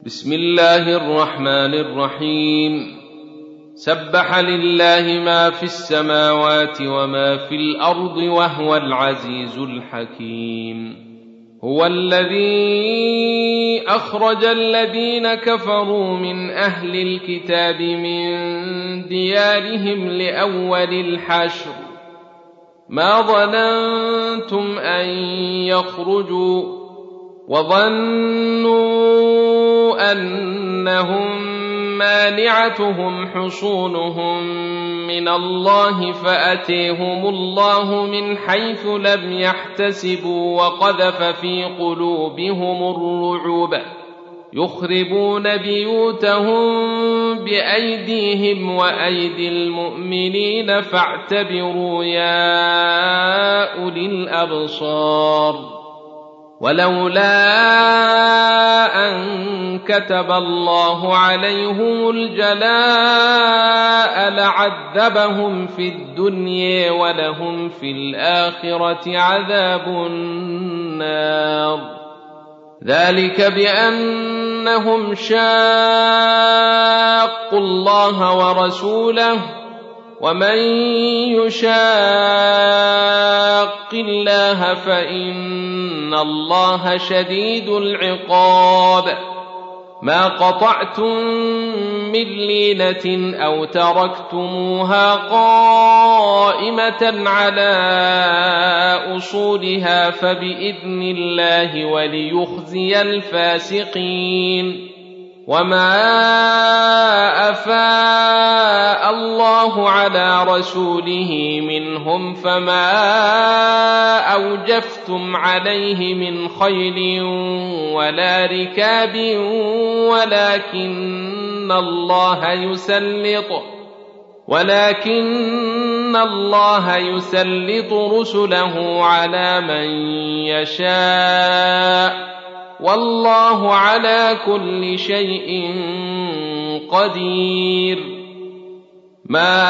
بسم الله الرحمن الرحيم. سبح لله ما في السماوات وما في الأرض وهو العزيز الحكيم. هو الذي أخرج الذين كفروا من أهل الكتاب من ديارهم لأول الحشر ما ظننتم أن يخرجوا وظنوا أنهم مانعتهم حصونهم من الله فأتيهم الله من حيث لم يحتسبوا وقذف في قلوبهم الرعب يخربون بيوتهم بأيديهم وأيدي المؤمنين فاعتبروا يا أولي الأبصار. ولولا أن كتب الله عليهم الجلاء لعذبهم في الدنيا ولهم في الآخرة عذاب النار. ذلك بأنهم شاقوا الله ورسوله ومن يشاق الله فإن الله شديد العقاب. ما قطعتم من لينة أو تركتموها قائمة على أصولها فبإذن الله وليخزي الفاسقين. وما أفاء الله على رسوله منهم فما أوجفتم عليه من خيل ولا ركاب ولكن الله يسلط رسله على من يشاء والله على كل شيء قدير. ما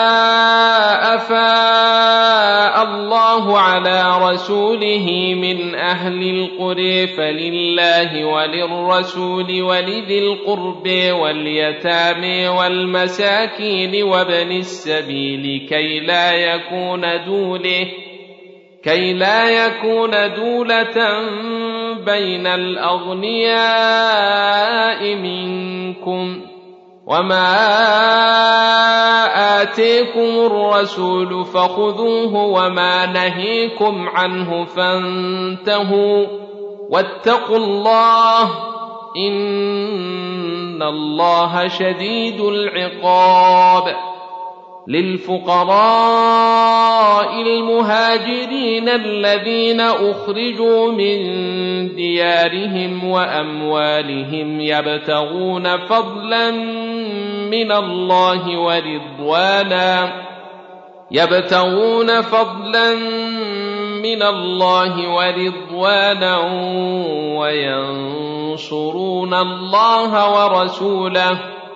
أفاء الله على رسوله من أهل القرى فلله وللرسول ولذي القرب واليتامى والمساكين وابن السبيل كي لا يكون دولة بين الأغنياء منكم. وما آتيكم الرسول فخذوه وما نهيكم عنه فانتهوا واتقوا الله إن الله شديد العقاب. للفقراء المهاجرين الذين أخرجوا من ديارهم وأموالهم يبتغون فضلا من الله ورضوانا وينصرون الله ورسوله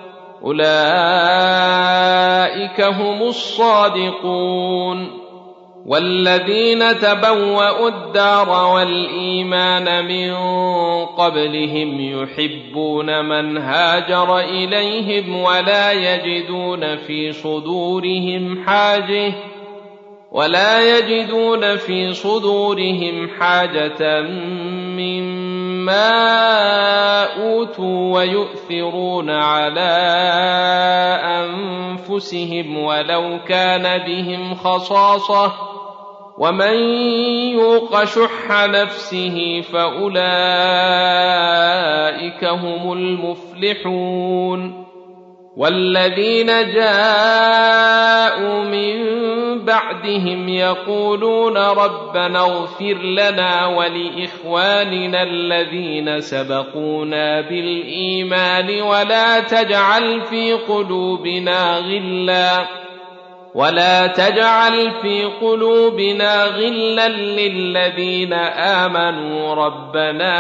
أولئك هم الصادقون. والذين تبوأوا الدار والإيمان من قبلهم يحبون من هاجر إليهم ولا يجدون في صدورهم حاجة مما أوتوا ويؤثرون على أنفسهم ولو كان بهم خصاصة ومن يوق شح نفسه فأولئك هم المفلحون. والذين جاءوا من بعدهم يقولون ربنا اغفر لنا ولإخواننا الذين سبقونا بالإيمان ولا تجعل في قلوبنا غلا للذين آمنوا ربنا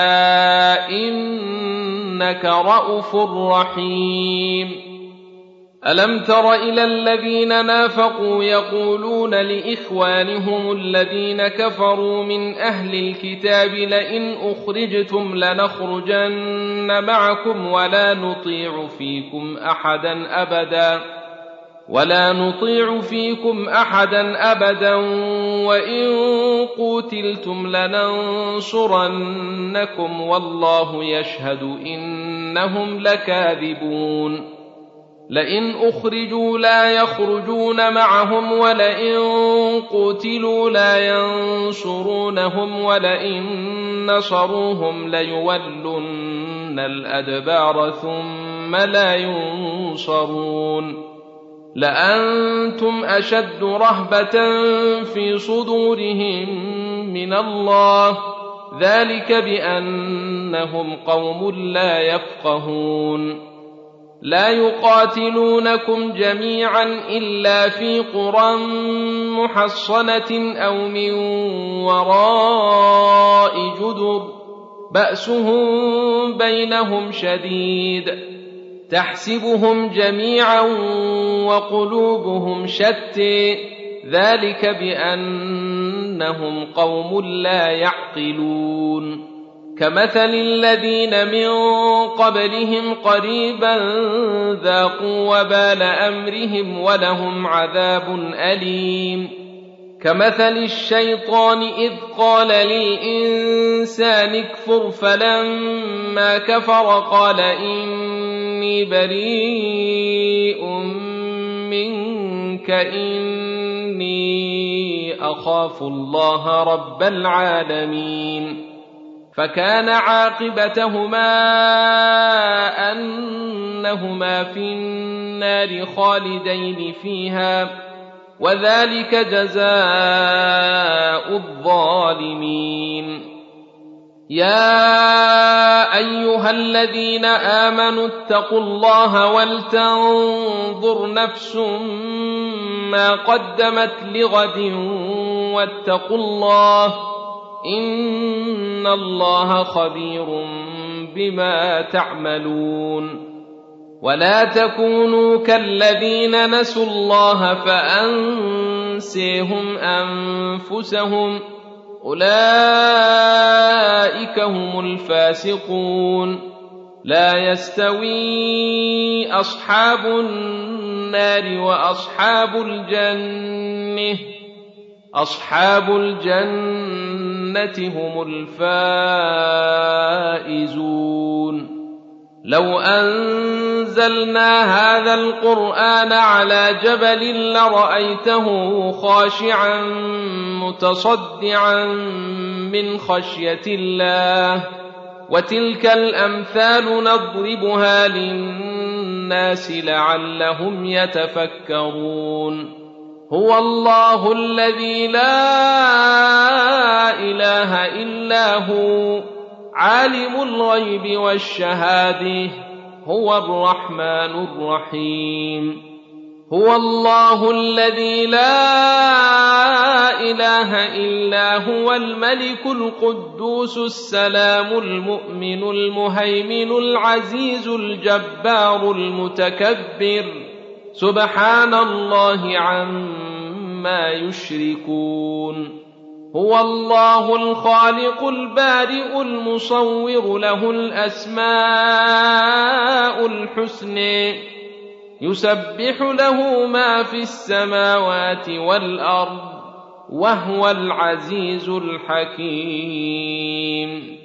إنك رءوف رحيم. ألم تر إلى الذين نافقوا يقولون لإخوانهم الذين كفروا من أهل الكتاب لئن أخرجتم لنخرجن معكم ولا نطيع فيكم أحدا أبدا وإن قوتلتم لننصرنكم والله يشهد إنهم لكاذبون لئن أخرجوا لا يخرجون معهم ولئن قتلوا لا ينصرونهم ولئن نصروهم ليولن الأدبار ثم لا ينصرون لأنتم أشد رهبة في صدورهم من الله ذلك بأنهم قوم لا يفقهون لا يقاتلونكم جميعا إلا في قرى محصنة أو من وراء جدر بأسهم بينهم شديد تحسبهم جميعا وقلوبهم شتى ذلك بأنهم قوم لا يعقلون كمثل الذين من قبلهم قريبا ذاقوا وبال أمرهم ولهم عذاب أليم كمثل الشيطان إذ قال للإنسان اكفر فلما كفر قال إني بريء منك إني أخاف الله رب العالمين فكان عاقبتهما أنهما في النار خالدين فيها وذلك جزاء الظالمين يا أيها الذين آمنوا اتقوا الله ولتنظر نفس ما قدمت لغد واتقوا الله إن الله خبير بما تعملون ولا تكونوا كالذين نسوا الله فأنسيهم أنفسهم أولئك هم الفاسقون لا يستوي أصحاب النار وأصحاب الجنة أصحاب الجنة هم الفائزون لو أنزلنا هذا القرآن على جبل لرأيته خاشعا متصدعا من خشية الله وتلك الأمثال نضربها للناس لعلهم يتفكرون هو الله الذي لا إله إلا هو عالم الغيب والشهادة هو الرحمن الرحيم هو الله الذي لا إله إلا هو الملك القدوس السلام المؤمن المهيمن العزيز الجبار المتكبر سبحان الله عما يشركون هو الله الخالق البارئ المصور له الأسماء الحسنى يسبح له ما في السماوات والأرض وهو العزيز الحكيم